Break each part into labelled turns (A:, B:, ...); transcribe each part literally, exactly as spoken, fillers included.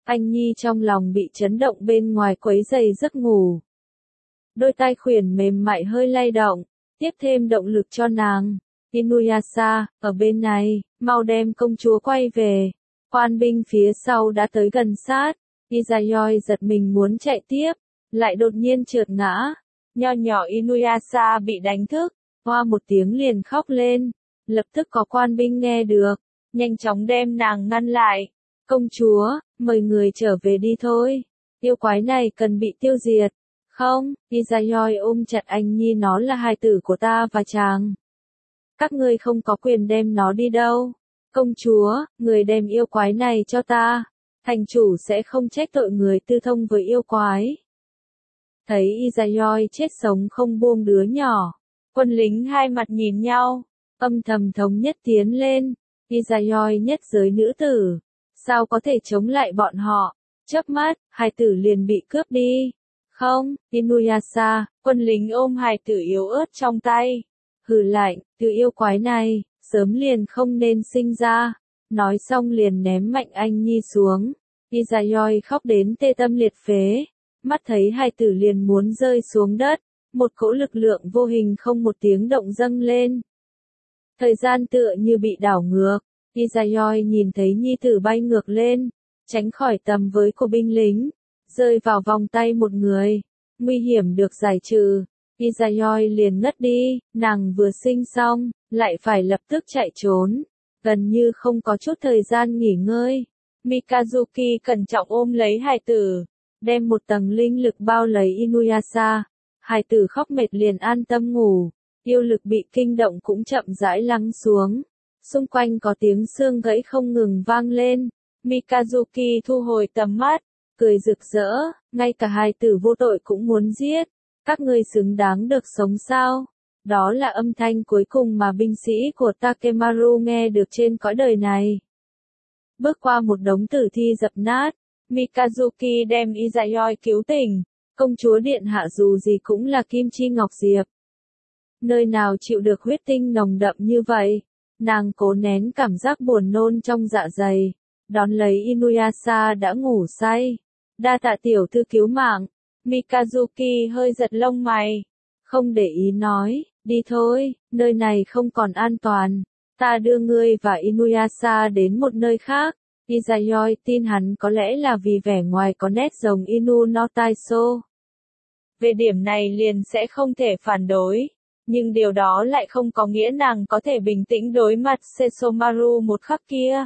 A: Anh Nhi trong lòng bị chấn động bên ngoài quấy rầy giấc ngủ. Đôi tai khuyển mềm mại hơi lay động, tiếp thêm động lực cho nàng. Inuyasha, ở bên này, mau đem công chúa quay về. Quan binh phía sau đã tới gần sát. Izayoi giật mình muốn chạy tiếp, lại đột nhiên trượt ngã. Nho nhỏ Inuyasha bị đánh thức, hoa một tiếng liền khóc lên. Lập tức có quan binh nghe được, nhanh chóng đem nàng ngăn lại. Công chúa, mời người trở về đi thôi. Yêu quái này cần bị tiêu diệt. Không, Izayoi ôm chặt anh Nhi, nó là hài tử của ta và chàng. Các ngươi không có quyền đem nó đi đâu. Công chúa, người đem yêu quái này cho ta. Thành chủ sẽ không trách tội người tư thông với yêu quái. Thấy Izayoi chết sống không buông đứa nhỏ. Quân lính hai mặt nhìn nhau, âm thầm thống nhất tiến lên. Izayoi nhất giới nữ tử, sao có thể chống lại bọn họ? Chớp mắt, hài tử liền bị cướp đi. Không, Inuyasha, quân lính ôm hài tử yếu ớt trong tay. Hừ lạnh, từ yêu quái này, sớm liền không nên sinh ra. Nói xong liền ném mạnh anh Nhi xuống. Izayoi khóc đến tê tâm liệt phế. Mắt thấy hài tử liền muốn rơi xuống đất. Một cỗ lực lượng vô hình không một tiếng động dâng lên. Thời gian tựa như bị đảo ngược. Izayoi nhìn thấy nhi tử bay ngược lên, tránh khỏi tầm với của binh lính, rơi vào vòng tay một người. Nguy hiểm được giải trừ. Izayoi liền ngất đi, nàng vừa sinh xong, lại phải lập tức chạy trốn. Gần như không có chút thời gian nghỉ ngơi. Mikazuki cẩn trọng ôm lấy hài tử, đem một tầng linh lực bao lấy Inuyasha. Hài tử khóc mệt liền an tâm ngủ, yêu lực bị kinh động cũng chậm rãi lắng xuống. Xung quanh có tiếng xương gãy không ngừng vang lên. Mikazuki thu hồi tầm mắt, cười rực rỡ, ngay cả hài tử vô tội cũng muốn giết. Các ngươi xứng đáng được sống sao? Đó là âm thanh cuối cùng mà binh sĩ của Takemaru nghe được trên cõi đời này. Bước qua một đống tử thi dập nát, Mikazuki đem Izayoi cứu tỉnh. Công chúa điện hạ dù gì cũng là Kim Chi Ngọc Diệp. Nơi nào chịu được huyết tinh nồng đậm như vậy? Nàng cố nén cảm giác buồn nôn trong dạ dày, đón lấy Inuyasha đã ngủ say. Đa tạ tiểu thư cứu mạng. Mikazuki hơi giật lông mày, không để ý nói, đi thôi, nơi này không còn an toàn. Ta đưa ngươi và Inuyasha đến một nơi khác. Izayoi tin hắn có lẽ là vì vẻ ngoài có nét giống Inu no Taiso. Về điểm này liền sẽ không thể phản đối. Nhưng điều đó lại không có nghĩa nàng có thể bình tĩnh đối mặt Sesomaru một khắc kia.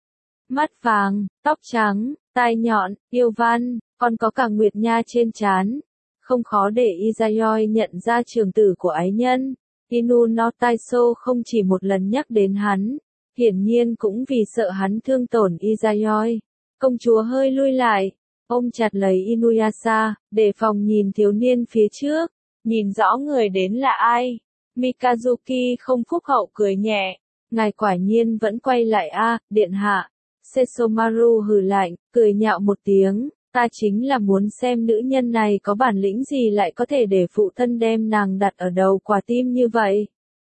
A: Mắt vàng, tóc trắng, tai nhọn, yêu văn, còn có cả nguyệt nha trên trán. Không khó để Izayoi nhận ra trường tử của ái nhân. Inu no Taiso không chỉ một lần nhắc đến hắn, hiển nhiên cũng vì sợ hắn thương tổn Izayoi. Công chúa hơi lui lại, ôm chặt lấy Inuyasha, để phòng nhìn thiếu niên phía trước. Nhìn rõ người đến là ai? Mikazuki không phúc hậu cười nhẹ. Ngài quả nhiên vẫn quay lại a, à, điện hạ. Sesomaru hừ lạnh, cười nhạo một tiếng. Ta chính là muốn xem nữ nhân này có bản lĩnh gì lại có thể để phụ thân đem nàng đặt ở đầu quả tim như vậy.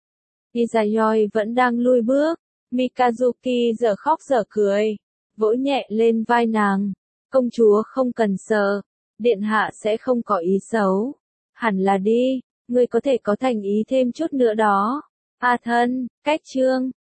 A: Izayoi vẫn đang lui bước. Mikazuki giờ khóc giờ cười, vỗ nhẹ lên vai nàng. Công chúa không cần sợ, điện hạ sẽ không có ý xấu. Hẳn là đi, ngươi có thể có thành ý thêm chút nữa đó. A thân, cách chương.